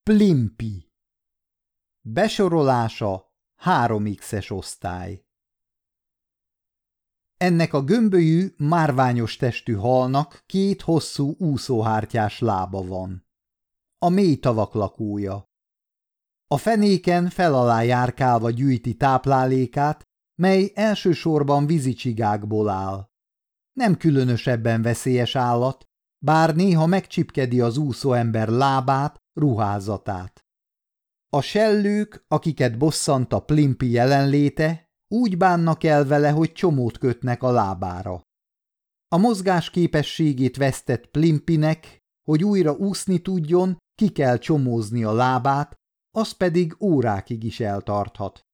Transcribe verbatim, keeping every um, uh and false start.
Plimpy. Besorolása három X-es osztály. Ennek a gömbölyű, márványos testű halnak két hosszú úszóhártyás lába van. A mély tavak lakója. A fenéken fel alá járkálva gyűjti táplálékát, mely elsősorban vízicsigákból áll. Nem különösebben veszélyes állat, bár néha megcsipkedi az úszó ember lábát, ruházatát. A sellők, akiket bosszant a Plimpy jelenléte, úgy bánnak el vele, hogy csomót kötnek a lábára. A mozgásképességét vesztett Plimpynek, hogy újra úszni tudjon, ki kell csomózni a lábát, az pedig órákig is eltarthat.